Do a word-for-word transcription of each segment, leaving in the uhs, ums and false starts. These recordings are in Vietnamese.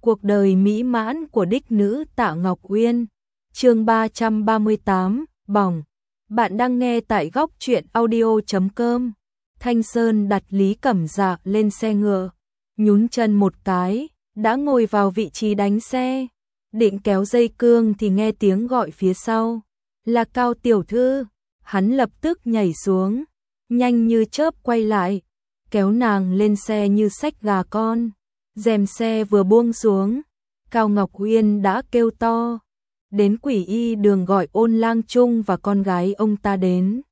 Cuộc đời mỹ mãn của đích nữ Tạ Ngọc Uyên. Chương ba trăm ba mươi tám, bỏng. Bạn đang nghe tại góc truyện audio chấm com. Thanh Sơn đặt Lý Cẩm Dạ lên xe ngựa, nhún chân một cái, đã ngồi vào vị trí đánh xe. Định kéo dây cương thì nghe tiếng gọi phía sau. Là Cao tiểu thư. Hắn lập tức nhảy xuống, nhanh như chớp quay lại, kéo nàng lên xe như xách gà con. Rèm xe vừa buông xuống, Cao Ngọc Uyên đã kêu to. Đến Quỷ Y Đường gọi Ôn Lang Trung và con gái ông ta đến.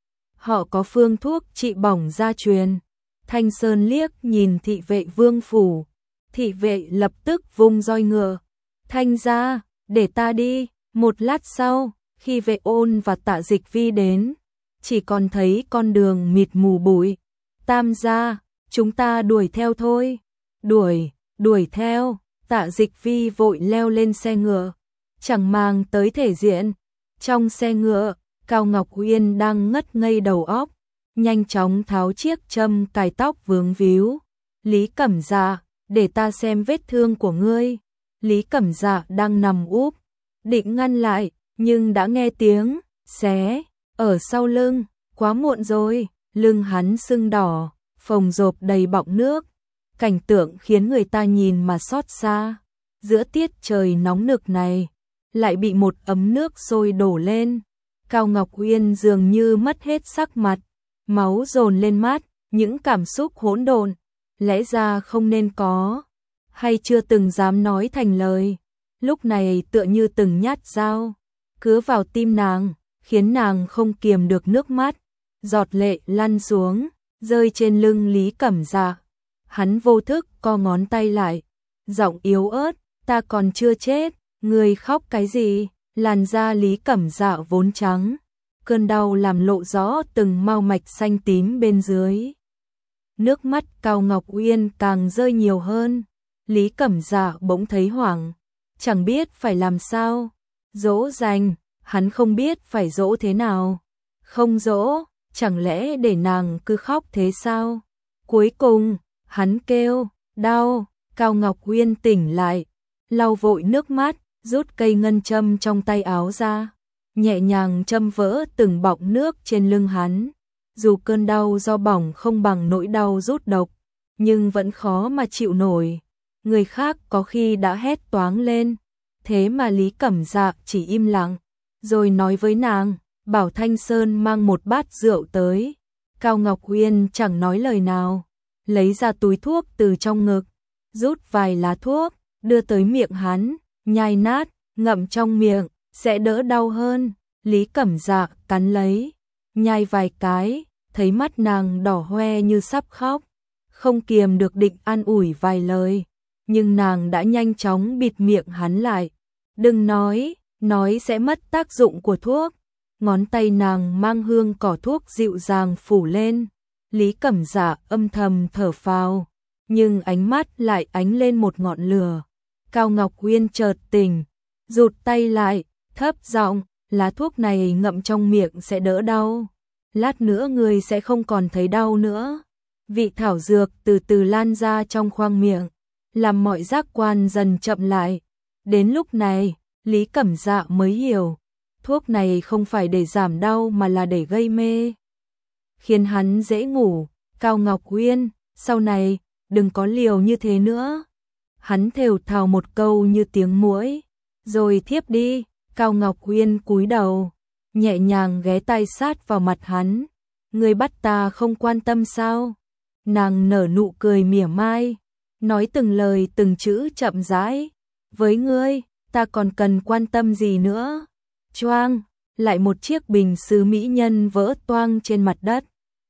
Họ có phương thuốc trị bỏng gia truyền. Thanh Sơn liếc nhìn thị vệ Vương phủ. Thị vệ lập tức vung roi ngựa. Thanh gia, để ta đi. Một lát sau, khi vệ Ôn và Tạ Dịch Vi đến, chỉ còn thấy con đường mịt mù bụi. Tam gia, chúng ta đuổi theo thôi. Đuổi, đuổi theo. Tạ Dịch Vi vội leo lên xe ngựa, chẳng màng tới thể diện. Trong xe ngựa, Cao Ngọc Uyên đang ngất ngây đầu óc, nhanh chóng tháo chiếc châm cài tóc vướng víu. Lý Cẩm Dạ, để ta xem vết thương của ngươi. Lý Cẩm Dạ đang nằm úp, định ngăn lại, nhưng đã nghe tiếng xé ở sau lưng. Quá muộn rồi, lưng hắn sưng đỏ, phồng rộp đầy bọng nước. Cảnh tượng khiến người ta nhìn mà xót xa. Giữa tiết trời nóng nực này, lại bị một ấm nước sôi đổ lên. Cao Ngọc Uyên dường như mất hết sắc mặt, máu dồn lên mắt, những cảm xúc hỗn độn, lẽ ra không nên có, hay chưa từng dám nói thành lời. Lúc này tựa như từng nhát dao, cứa vào tim nàng, khiến nàng không kiềm được nước mắt. Giọt lệ lăn xuống, rơi trên lưng Lý Cẩm Dạ. Hắn vô thức co ngón tay lại, giọng yếu ớt, ta còn chưa chết, ngươi khóc cái gì? Làn da Lý Cẩm Dạ vốn trắng, cơn đau làm lộ rõ từng mao mạch xanh tím bên dưới. Nước mắt Cao Ngọc Uyên càng rơi nhiều hơn. Lý Cẩm Dạ bỗng thấy hoảng, chẳng biết phải làm sao. Dỗ dành, hắn không biết phải dỗ thế nào. Không dỗ, chẳng lẽ để nàng cứ khóc thế sao? Cuối cùng, hắn kêu, đau. Cao Ngọc Uyên tỉnh lại, lau vội nước mắt, rút cây ngân châm trong tay áo ra, nhẹ nhàng châm vỡ từng bọng nước trên lưng hắn. Dù cơn đau do bỏng không bằng nỗi đau rút độc, nhưng vẫn khó mà chịu nổi. Người khác có khi đã hét toáng lên, thế mà Lý Cẩm Dạ chỉ im lặng, rồi nói với nàng, bảo Thanh Sơn mang một bát rượu tới. Cao Ngọc Uyên chẳng nói lời nào, lấy ra túi thuốc từ trong ngực, rút vài lá thuốc, đưa tới miệng hắn, nhai nát, ngậm trong miệng, sẽ đỡ đau hơn. Lý Cẩm Dạ cắn lấy, nhai vài cái, thấy mắt nàng đỏ hoe như sắp khóc, không kiềm được định an ủi vài lời, nhưng nàng đã nhanh chóng bịt miệng hắn lại. Đừng nói, nói sẽ mất tác dụng của thuốc. Ngón tay nàng mang hương cỏ thuốc dịu dàng phủ lên. Lý Cẩm Dạ âm thầm thở phào, nhưng ánh mắt lại ánh lên một ngọn lửa. Cao Ngọc Uyên chợt tỉnh, rụt tay lại, thấp giọng, lá thuốc này ngậm trong miệng sẽ đỡ đau. Lát nữa người sẽ không còn thấy đau nữa. Vị thảo dược từ từ lan ra trong khoang miệng, làm mọi giác quan dần chậm lại. Đến lúc này, Lý Cẩm Dạ mới hiểu, thuốc này không phải để giảm đau mà là để gây mê, khiến hắn dễ ngủ. Cao Ngọc Uyên, sau này, đừng có liều như thế nữa. Hắn thều thào một câu như tiếng muỗi, rồi thiếp đi. Cao Ngọc Uyên cúi đầu, nhẹ nhàng ghé tay sát vào mặt hắn. Ngươi bắt ta không quan tâm sao? Nàng nở nụ cười mỉa mai, nói từng lời từng chữ chậm rãi. Với ngươi, ta còn cần quan tâm gì nữa? Choang, lại một chiếc bình sứ mỹ nhân vỡ toang trên mặt đất.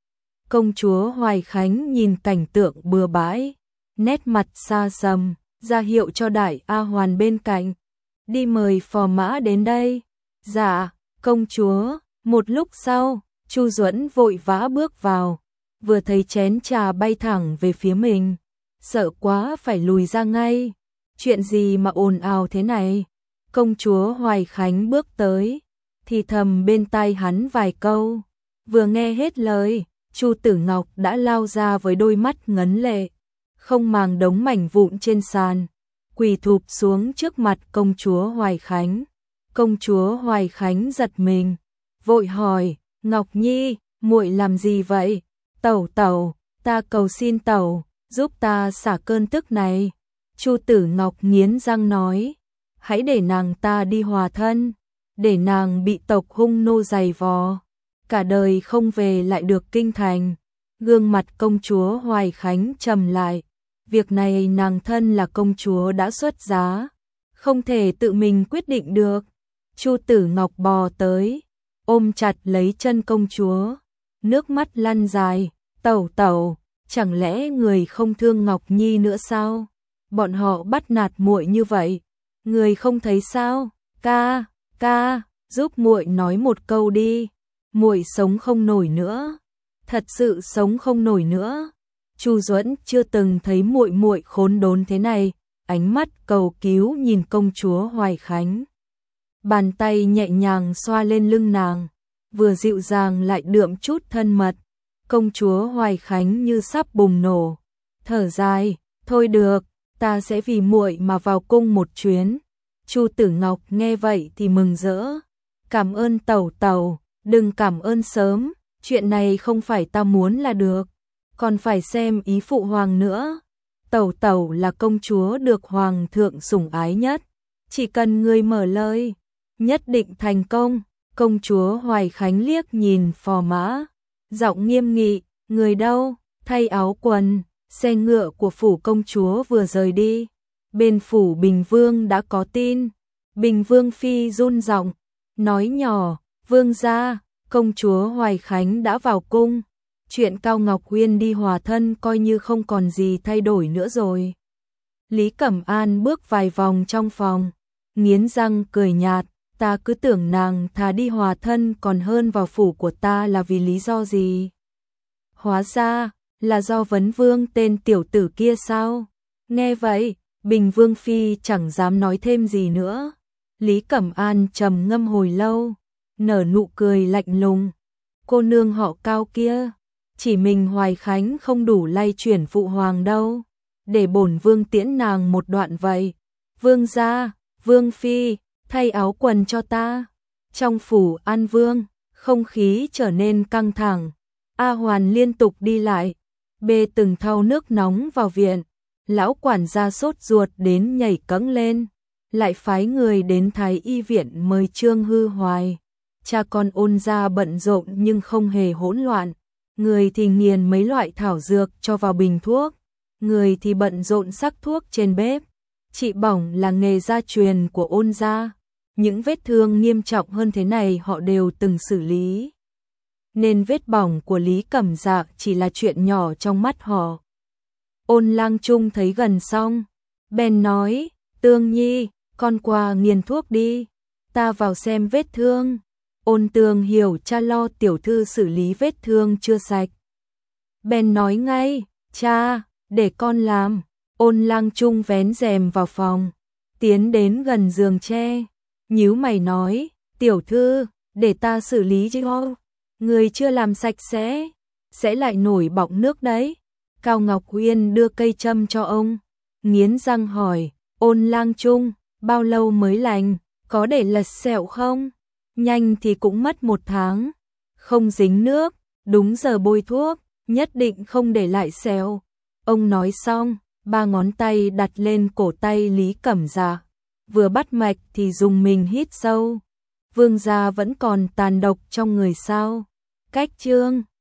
Công chúa Hoài Khánh nhìn cảnh tượng bừa bãi, nét mặt xa sầm, ra hiệu cho Đại A Hoàn bên cạnh, đi mời phò mã đến đây. Dạ, công chúa. Một lúc sau, Chu Duẫn vội vã bước vào, vừa thấy chén trà bay thẳng về phía mình, sợ quá phải lùi ra ngay. Chuyện gì mà ồn ào thế này? Công chúa Hoài Khánh bước tới, thì thầm bên tai hắn vài câu. Vừa nghe hết lời, Chu Tử Ngọc đã lao ra với đôi mắt ngấn lệ, không màng đống mảnh vụn trên sàn, quỳ thụp xuống trước mặt công chúa Hoài Khánh. Công chúa Hoài Khánh giật mình, vội hỏi, Ngọc Nhi, muội làm gì vậy? Tẩu tẩu, ta cầu xin tẩu, giúp ta xả cơn tức này. Chu Tử Ngọc nghiến răng nói, hãy để nàng ta đi hòa thân, để nàng bị tộc hung nô giày vò, cả đời không về lại được kinh thành. Gương mặt công chúa Hoài Khánh trầm lại, việc này nàng thân là công chúa đã xuất giá, không thể tự mình quyết định được. Chu Tử Ngọc bò tới, ôm chặt lấy chân công chúa, nước mắt lăn dài, tẩu tẩu, chẳng lẽ người không thương Ngọc Nhi nữa sao? Bọn họ bắt nạt muội như vậy, người không thấy sao? Ca, ca, giúp muội nói một câu đi, muội sống không nổi nữa, thật sự sống không nổi nữa. Chu Duẫn chưa từng thấy muội muội khốn đốn thế này, ánh mắt cầu cứu nhìn công chúa Hoài Khánh. Bàn tay nhẹ nhàng xoa lên lưng nàng, vừa dịu dàng lại đượm chút thân mật. Công chúa Hoài Khánh như sắp bùng nổ, thở dài, thôi được, ta sẽ vì muội mà vào cung một chuyến. Chu Tử Ngọc nghe vậy thì mừng rỡ, cảm ơn tẩu tẩu, đừng cảm ơn sớm, chuyện này không phải ta muốn là được, còn phải xem ý phụ hoàng nữa. Tẩu tẩu là công chúa được hoàng thượng sủng ái nhất, chỉ cần người mở lời, nhất định thành công. Công chúa Hoài Khánh liếc nhìn phò mã, giọng nghiêm nghị, người đâu? Thay áo quần, xe ngựa của phủ công chúa vừa rời đi. Bên phủ Bình Vương đã có tin. Bình Vương phi run giọng, nói nhỏ, vương gia, công chúa Hoài Khánh đã vào cung. Chuyện Cao Ngọc Uyên đi hòa thân coi như không còn gì thay đổi nữa rồi. Lý Cẩm An bước vài vòng trong phòng, nghiến răng cười nhạt, ta cứ tưởng nàng thà đi hòa thân còn hơn vào phủ của ta là vì lý do gì? Hóa ra là do Vấn Vương tên tiểu tử kia sao? Nghe vậy, Bình Vương phi chẳng dám nói thêm gì nữa. Lý Cẩm An trầm ngâm hồi lâu, nở nụ cười lạnh lùng. Cô nương họ Cao kia, chỉ mình Hoài Khánh không đủ lay chuyển phụ hoàng đâu, để bổn vương tiễn nàng một đoạn vậy. Vương gia, vương phi, thay áo quần cho ta. Trong phủ An Vương, không khí trở nên căng thẳng. A Hoàn liên tục đi lại, bê từng thau nước nóng vào viện. Lão quản gia sốt ruột đến nhảy cẫng lên, lại phái người đến Thái y viện mời Trương Hư Hoài. Cha con Ôn gia bận rộn nhưng không hề hỗn loạn, người thì nghiền mấy loại thảo dược cho vào bình thuốc, người thì bận rộn sắc thuốc trên bếp. Trị bỏng là nghề gia truyền của Ôn gia, những vết thương nghiêm trọng hơn thế này họ đều từng xử lý, nên vết bỏng của Lý Cẩm Dạ chỉ là chuyện nhỏ trong mắt họ. Ôn Lang Trung thấy gần xong, bèn nói, Tương Nhi, con qua nghiền thuốc đi, ta vào xem vết thương. Ôn Tương hiểu cha lo tiểu thư xử lý vết thương chưa sạch, bèn nói ngay, cha, để con làm. Ôn Lang Trung vén rèm vào phòng, tiến đến gần giường tre, nhíu mày nói, tiểu thư, để ta xử lý chứ, người chưa làm sạch sẽ, sẽ lại nổi bọng nước đấy. Cao Ngọc Uyên đưa cây châm cho ông, nghiến răng hỏi, Ôn Lang Trung, bao lâu mới lành, có để lật sẹo không? Nhanh thì cũng mất một tháng, không dính nước, đúng giờ bôi thuốc, nhất định không để lại sẹo. Ông nói xong, ba ngón tay đặt lên cổ tay Lý Cẩm Dạ, vừa bắt mạch thì dùng mình hít sâu. Vương gia vẫn còn tàn độc trong người sao? Cách chương